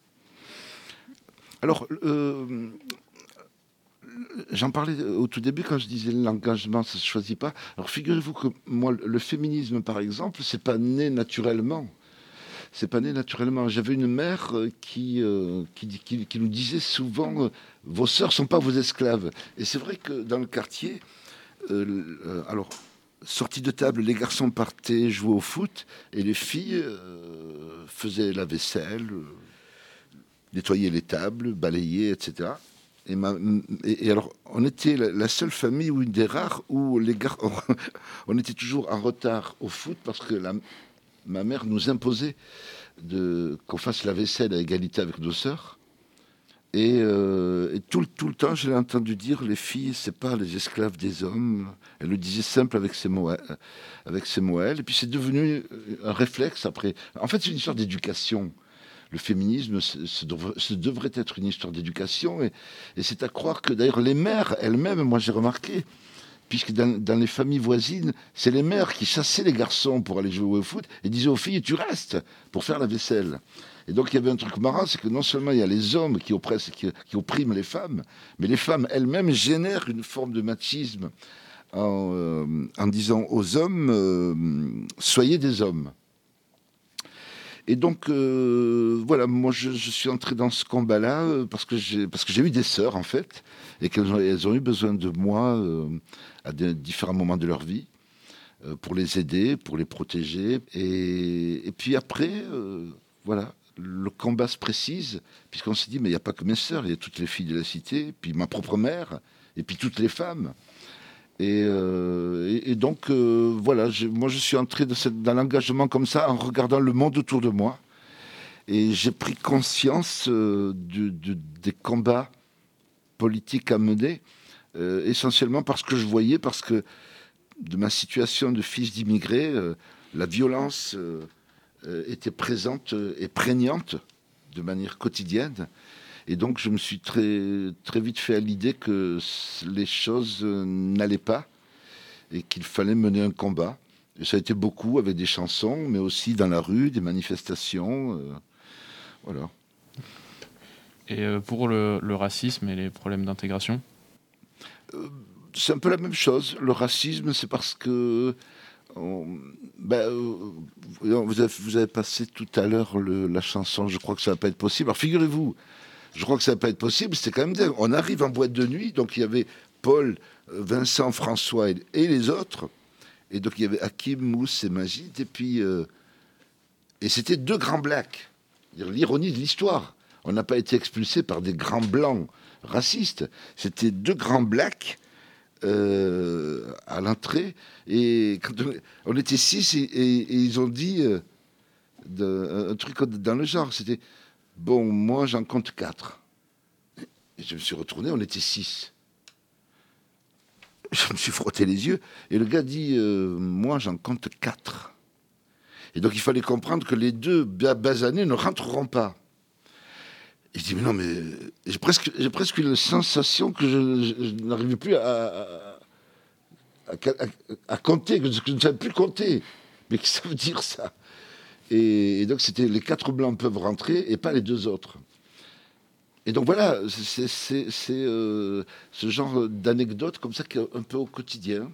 Alors, j'en parlais au tout début quand je disais l'engagement, ça ne se choisit pas. Alors, figurez-vous que moi, le féminisme, par exemple, c'est pas né naturellement. C'est pas né naturellement. J'avais une mère qui nous disait souvent vos sœurs sont pas vos esclaves. Et c'est vrai que dans le quartier, alors, sortie de table, les garçons partaient jouer au foot et les filles faisaient la vaisselle, nettoyer les tables, balayer, etc. Et alors, on était la seule famille ou une des rares où les gars, on était toujours en retard au foot parce que ma mère nous imposait qu'on fasse la vaisselle à égalité avec nos sœurs. Et tout le temps, je l'ai entendu dire, les filles, c'est pas les esclaves des hommes. Elle le disait simple avec ses mots, elle. Et puis c'est devenu un réflexe après. En fait, c'est une histoire d'éducation. Le féminisme, ce devrait être une histoire d'éducation. Et c'est à croire que d'ailleurs les mères elles-mêmes, moi j'ai remarqué, puisque dans les familles voisines, c'est les mères qui chassaient les garçons pour aller jouer au foot et disaient aux filles, tu restes pour faire la vaisselle. Et donc il y avait un truc marrant, c'est que non seulement il y a les hommes qui oppriment les femmes, mais les femmes elles-mêmes génèrent une forme de machisme en disant aux hommes, soyez des hommes. Et donc, voilà, moi, je suis entré dans ce combat-là parce que j'ai eu des sœurs, en fait, et qu'elles ont eu besoin de moi à différents moments de leur vie pour les aider, pour les protéger. Et puis après, voilà, le combat se précise, puisqu'on s'est dit, mais il n'y a pas que mes sœurs, il y a toutes les filles de la cité, puis ma propre mère, et puis toutes les femmes. Et donc, voilà, moi je suis entré dans l'engagement comme ça, en regardant le monde autour de moi. Et j'ai pris conscience des combats politiques à mener, essentiellement parce que je voyais, parce que de ma situation de fils d'immigré, la violence était présente et prégnante de manière quotidienne. Et donc, je me suis très, très vite fait à l'idée que les choses n'allaient pas et qu'il fallait mener un combat. Et ça a été beaucoup avec des chansons, mais aussi dans la rue, des manifestations. Voilà. Et pour le racisme et les problèmes d'intégration? C'est un peu la même chose. Le racisme, c'est parce que... vous avez passé tout à l'heure la chanson « Je crois que ça va pas être possible ». Alors, figurez-vous, je crois que ça va pas être possible, c'était quand même dingue. On arrive en boîte de nuit, donc il y avait Paul, Vincent, François et les autres. Et donc il y avait Hakim, Mousse et Magid. Et puis, et c'était deux grands blacks. L'ironie de l'histoire. On n'a pas été expulsés par des grands blancs racistes. C'était deux grands blacks à l'entrée. Et quand on était 6 et ils ont dit un truc dans le genre. C'était... Bon, moi, j'en compte 4. Et je me suis retourné, on était 6. Je me suis frotté les yeux, et le gars dit, moi, j'en compte 4. Et donc, il fallait comprendre que les deux basanés ne rentreront pas. Et je dis, mais non, mais... J'ai presque eu la sensation que je n'arrivais plus à compter, que je ne savais plus compter. Mais qu'est-ce que ça veut dire, ça ? Et donc, c'était les 4 blancs peuvent rentrer et pas les 2 autres. Et donc, voilà, c'est ce genre d'anecdote comme ça qui est un peu au quotidien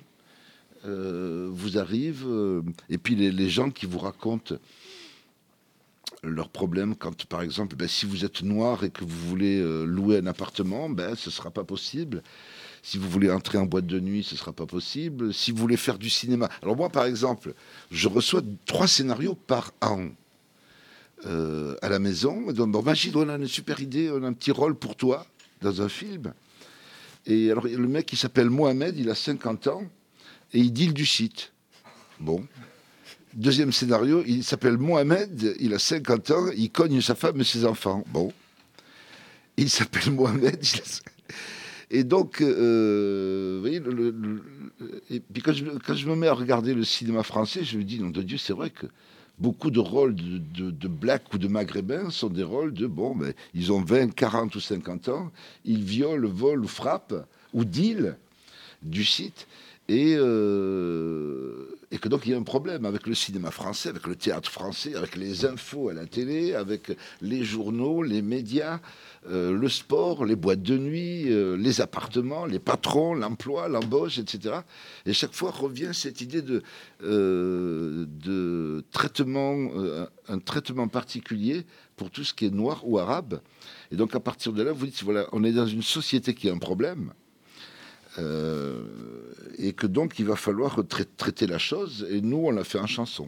vous arrive. Et puis, les gens qui vous racontent leurs problèmes quand, par exemple, si vous êtes noir et que vous voulez louer un appartement, ce ne sera pas possible. Si vous voulez entrer en boîte de nuit, ce ne sera pas possible. Si vous voulez faire du cinéma... Alors moi, par exemple, je reçois 3 scénarios par an à la maison. Donc, bon, Magid, on a une super idée, on a un petit rôle pour toi dans un film. Et alors, le mec, il s'appelle Mohamed, il a 50 ans, et il deal du shit. Bon. Deuxième scénario, il s'appelle Mohamed, il a 50 ans, il cogne sa femme et ses enfants. Bon. Il s'appelle Mohamed, Et donc, vous voyez, et puis quand je me mets à regarder le cinéma français, je me dis, nom de Dieu, c'est vrai que beaucoup de rôles de blacks ou de maghrébins sont des rôles de, ils ont 20, 40 ou 50 ans, ils violent, volent ou frappent, ou deal du shit, et que donc il y a un problème avec le cinéma français, avec le théâtre français, avec les infos à la télé, avec les journaux, les médias, le sport, les boîtes de nuit, les appartements, les patrons, l'emploi, l'embauche, etc. Et chaque fois revient cette idée de traitement, un traitement particulier pour tout ce qui est noir ou arabe. Et donc à partir de là, vous dites, voilà, on est dans une société qui a un problème. Et que donc il va falloir traiter la chose, et nous on l'a fait en chanson.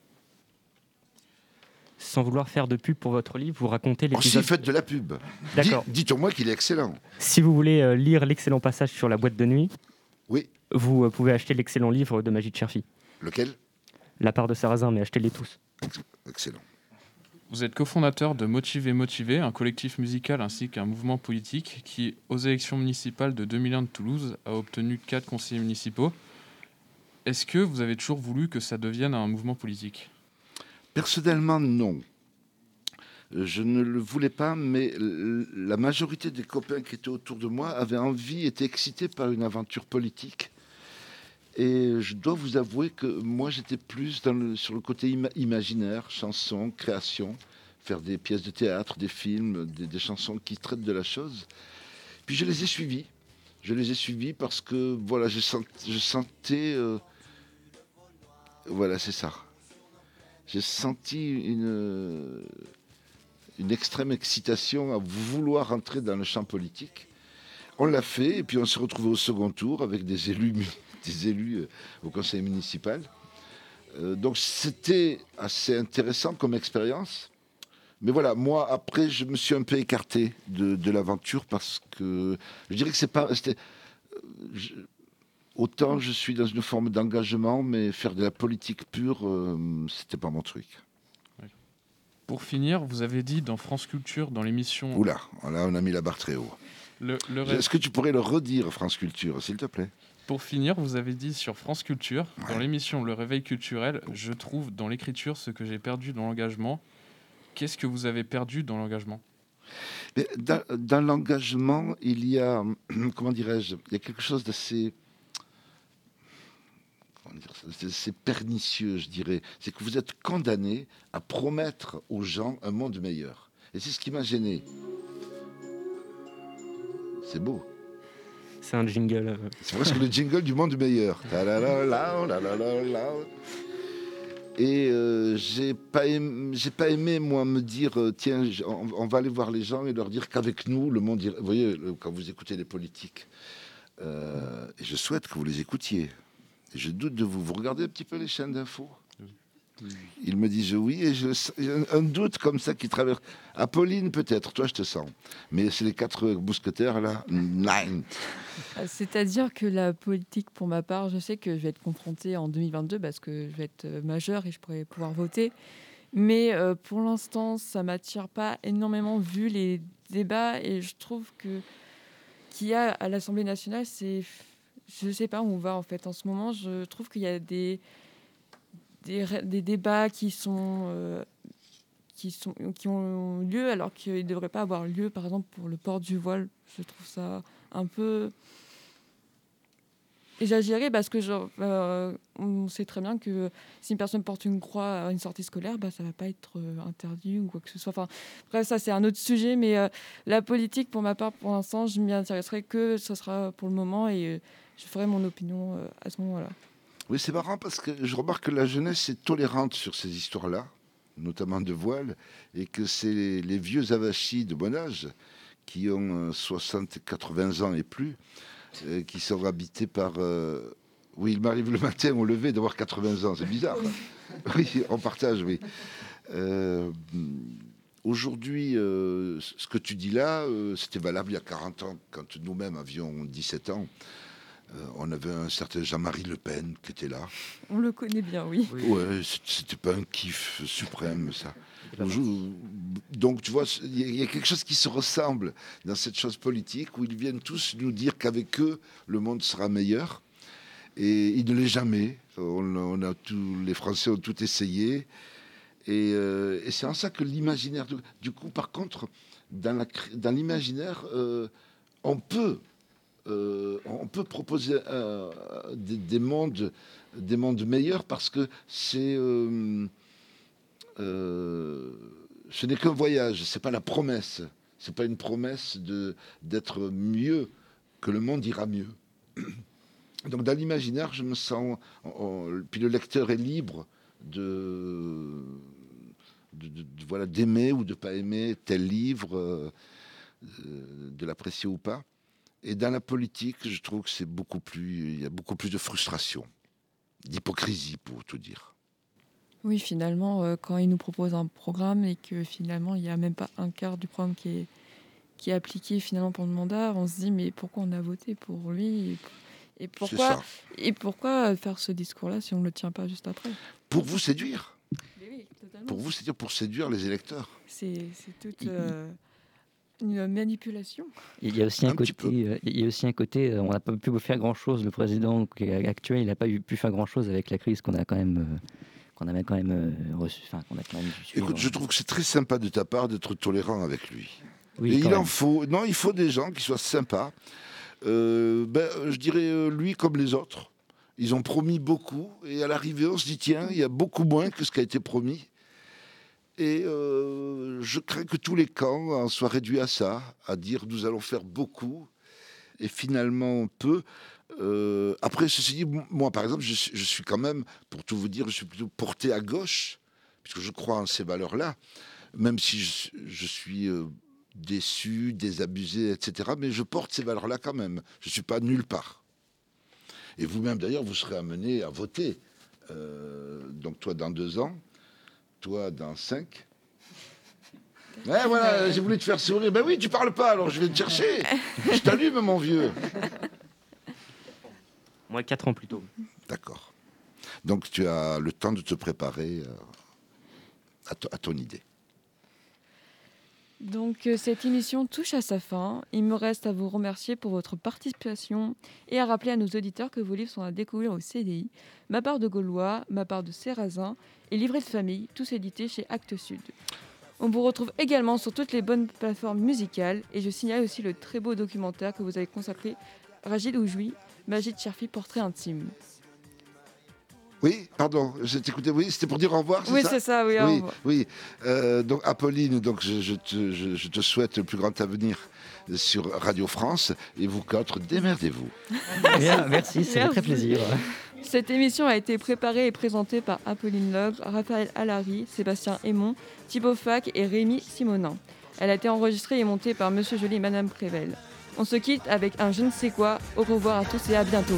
Sans vouloir faire de pub pour votre livre, vous racontez l'épisode... Si, faites de la pub. D'accord. Dites-moi qu'il est excellent. Si vous voulez lire l'excellent passage sur la boîte de nuit, oui, vous pouvez acheter l'excellent livre de Magid Cherfi. Lequel ? La part de Sarrazin, mais achetez-les tous. Excellent. Vous êtes cofondateur de Motivé, un collectif musical ainsi qu'un mouvement politique qui, aux élections municipales de 2001 de Toulouse, a obtenu 4 conseillers municipaux. Est-ce que vous avez toujours voulu que ça devienne un mouvement politique ? Personnellement, non. Je ne le voulais pas, mais la majorité des copains qui étaient autour de moi avaient envie, étaient excités par une aventure politique. Et je dois vous avouer que moi, j'étais plus sur le côté imaginaire, chanson, création, faire des pièces de théâtre, des films, des chansons qui traitent de la chose. Puis je les ai suivis. Je les ai suivis parce que, voilà, je sentais... voilà, c'est ça. J'ai senti une extrême excitation à vouloir entrer dans le champ politique. On l'a fait, et puis on s'est retrouvé au second tour avec des élus au conseil municipal. Donc c'était assez intéressant comme expérience. Mais voilà, moi, après, je me suis un peu écarté de l'aventure parce que je dirais que c'est pas... autant je suis dans une forme d'engagement, mais faire de la politique pure, c'était pas mon truc. Pour finir, vous avez dit dans France Culture, dans l'émission... Oula, là on a mis la barre très haut. Est-ce que tu pourrais le redire, France Culture, s'il te plaît ? Pour finir, vous avez dit sur France Culture, dans l'émission Le Réveil culturel, je trouve dans l'écriture ce que j'ai perdu dans l'engagement. Qu'est-ce que vous avez perdu dans l'engagement ? Mais dans l'engagement, il y a, comment dirais-je, il y a quelque chose d'assez... C'est pernicieux, je dirais. C'est que vous êtes condamné à promettre aux gens un monde meilleur. Et c'est ce qui m'a gêné. C'est beau. C'est un jingle. C'est presque le jingle du monde meilleur. Et j'ai pas aimé, moi, me dire tiens, on va aller voir les gens et leur dire qu'avec nous, le monde... Vous voyez, quand vous écoutez les politiques, et je souhaite que vous les écoutiez. Et je doute de vous. Vous regardez un petit peu les chaînes d'infos ? Ils me disent oui, et j'ai un doute comme ça qui traverse. Apolline, peut-être, toi je te sens. Mais c'est les 4 mousquetaires là, nine. C'est-à-dire que la politique, pour ma part, je sais que je vais être confrontée en 2022 parce que je vais être majeure et je pourrai pouvoir voter. Mais pour l'instant, ça ne m'attire pas énormément vu les débats. Et je trouve que qu'il y a à l'Assemblée nationale, c'est... Je ne sais pas où on va en fait. En ce moment, je trouve qu'il y a des débats qui ont lieu alors qu'ils ne devraient pas avoir lieu, par exemple pour le port du voile. Je trouve ça un peu exagéré parce que on sait très bien que si une personne porte une croix à une sortie scolaire, ça ne va pas être interdit ou quoi que ce soit. Enfin, bref, ça c'est un autre sujet, mais la politique, pour ma part, pour l'instant, je m'y intéresserai que ce sera pour le moment et je ferai mon opinion à ce moment-là. Oui, c'est marrant parce que je remarque que la jeunesse est tolérante sur ces histoires-là. notamment de voile, et que c'est les vieux avachis de mon âge, qui ont 60, 80 ans et plus, qui sont habités par... Oui, il m'arrive le matin au lever d'avoir 80 ans, c'est bizarre. Oui, on partage, oui. Aujourd'hui, ce que tu dis là, c'était valable il y a 40 ans, quand nous-mêmes avions 17 ans. On avait un certain Jean-Marie Le Pen qui était là. On le connaît bien, oui. Ouais, c'était pas un kiff suprême, ça. Donc, tu vois, il y a quelque chose qui se ressemble dans cette chose politique où ils viennent tous nous dire qu'avec eux, le monde sera meilleur. Et il ne l'est jamais. Les Français ont tout essayé. Et c'est en ça que l'imaginaire... Du coup, par contre, dans l'imaginaire, on peut proposer des mondes meilleurs parce que ce n'est qu'un voyage, c'est pas la promesse, c'est pas une promesse d'être mieux, que le monde ira mieux. Donc dans l'imaginaire, je me sens, puis le lecteur est libre voilà, d'aimer ou de pas aimer tel livre, de l'apprécier ou pas. Et dans la politique, je trouve que il y a beaucoup plus de frustration, d'hypocrisie, pour tout dire. Oui, finalement, quand ils nous proposent un programme et que finalement, il n'y a même pas un quart du programme qui est appliqué finalement pour le mandat, on se dit, mais pourquoi on a voté pour lui et pourquoi faire ce discours-là si on ne le tient pas juste après? Pour vous séduire. Oui, totalement. Pour vous séduire, pour séduire les électeurs. C'est toute... une manipulation. Il y a aussi un côté, on n'a pas pu faire grand-chose. Le président actuel, il n'a pas pu faire grand-chose avec la crise qu'on a quand même reçue. Enfin, qu'on a quand même dû suivre. Écoute, je trouve que c'est très sympa de ta part d'être tolérant avec lui. Oui, et il en faut. Non, il faut des gens qui soient sympas. Je dirais lui comme les autres. Ils ont promis beaucoup et à l'arrivée, on se dit tiens, il y a beaucoup moins que ce qui a été promis. Et je crains que tous les camps en soient réduits à ça, à dire nous allons faire beaucoup et finalement peu. Après, ceci dit, moi par exemple, je suis quand même, pour tout vous dire, je suis plutôt porté à gauche, puisque je crois en ces valeurs-là, même si je suis déçu, désabusé, etc. Mais je porte ces valeurs-là quand même. Je ne suis pas nulle part. Et vous-même d'ailleurs, vous serez amené à voter. Donc toi dans 2 ans. Toi, dans 5. Ouais, voilà, j'ai voulu te faire sourire. Ben oui, tu parles pas, alors je vais te chercher. Je t'allume, mon vieux. Moi, 4 ans plus tôt. D'accord. Donc, tu as le temps de te préparer à ton idée. Donc, cette émission touche à sa fin. Il me reste à vous remercier pour votre participation et à rappeler à nos auditeurs que vos livres sont à découvrir au CDI, Ma part de Gaulois, Ma part de Sarrazin et Livret de famille, tous édités chez Actes Sud. On vous retrouve également sur toutes les bonnes plateformes musicales et je signale aussi le très beau documentaire que vous avez consacré à Rachid Oujoui, Majid Cherfi, Portrait intime. Oui, pardon, je t'écoutais. Oui, c'était pour dire au revoir, c'est oui, ça? Oui, c'est ça, oui, au revoir. Oui. Donc, Apolline, donc, je te souhaite le plus grand avenir sur Radio France. Et vous quatre, démerdez-vous. Bien, merci, c'est très plaisir. Cette émission a été préparée et présentée par Apolline Logre, Raphaël Allary, Sébastien Aymon, Thibaut Fac et Rémi Simonin. Elle a été enregistrée et montée par Monsieur Joly et Madame Prével. On se quitte avec un je ne sais quoi. Au revoir à tous et à bientôt.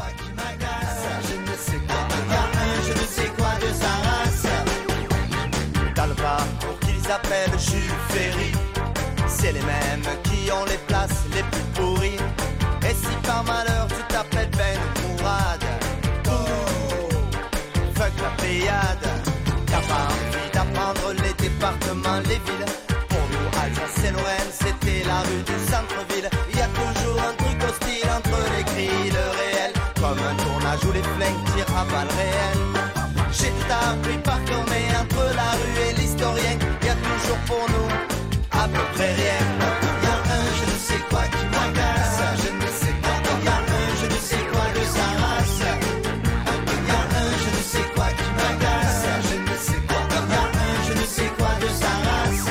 Je ne sais quoi de sa race. Dans le parcours qu'ils appellent Jules Ferry, c'est les mêmes qui ont les places les plus pourries. Et si par malheur tu t'appelles Ben Mourad, oh, fuck la pléiade. T'as pas envie d'apprendre les départements, les villes. Pour nous, Alsace et Lorraine, c'était la rue du centre-ville. Il y a toujours un truc hostile entre les cris et le réel. Comme un tournage où les flingues tirent à balles réelles. J'ai tout appris par cœur, mais entre la rue et l'historien, y a toujours pour nous à peu près rien. Y a un je ne sais quoi qui m'agace, je ne sais quoi. Y a un je ne sais quoi de sa race. Y a un je ne sais quoi qui m'agace, je ne sais quoi. Y a un je ne sais quoi de sa race.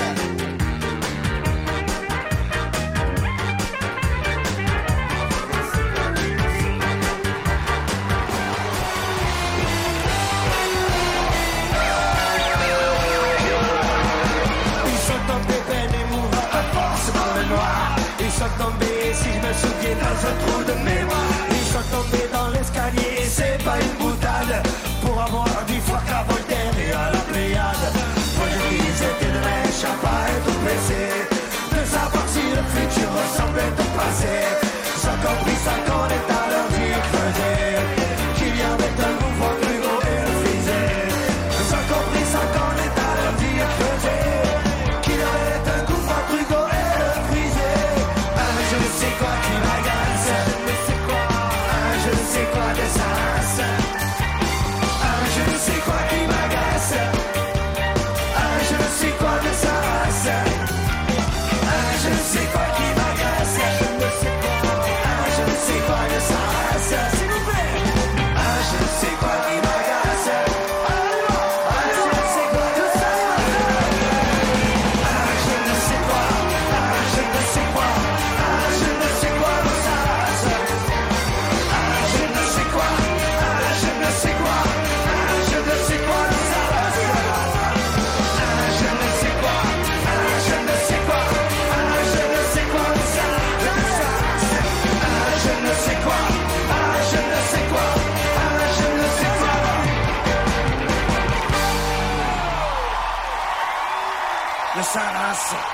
le soulier dans un trou de mémoire. Ils sont tombés dans l'escalier et c'est pas une boutade. Pour avoir du fuck à Voltaire et à la Pléiade. Moi je disais que demain Chapa est tout pressé de savoir si le futur ressemblait au passé. Sans compris ça qu'on est à leur vie creusée, qu'il y avait un nouveau frigo et le frisé. Sans compris ça qu'on est à leur vie creusée, qu'il y avait un gouffre à frigo et le frisé. Ah je ne sais quoi qui m'agace, je ne sais quoi de sas. Ah je ne sais quoi qui m'agace, ah je ne sais quoi de sas. Ah je ne sais quoi qui m'agace, je ne sais quoi de sas, s'il vous plaît. Ah je ne sais quoi qui m'agace, ah je ne sais quoi de sas. Ah je ne sais quoi, ah je ne sais quoi, ah je ne sais quoi de sas. Ah je ne sais quoi, ah je ne sais quoi, ah je ne sais quoi de sas. Ah je ne sais quoi, ah je ne sais quoi, ah je ne sais quoi de sas. Ah je ne sais quoi, ah je ne sais quoi, ah je ne sais quoi. Le Saras.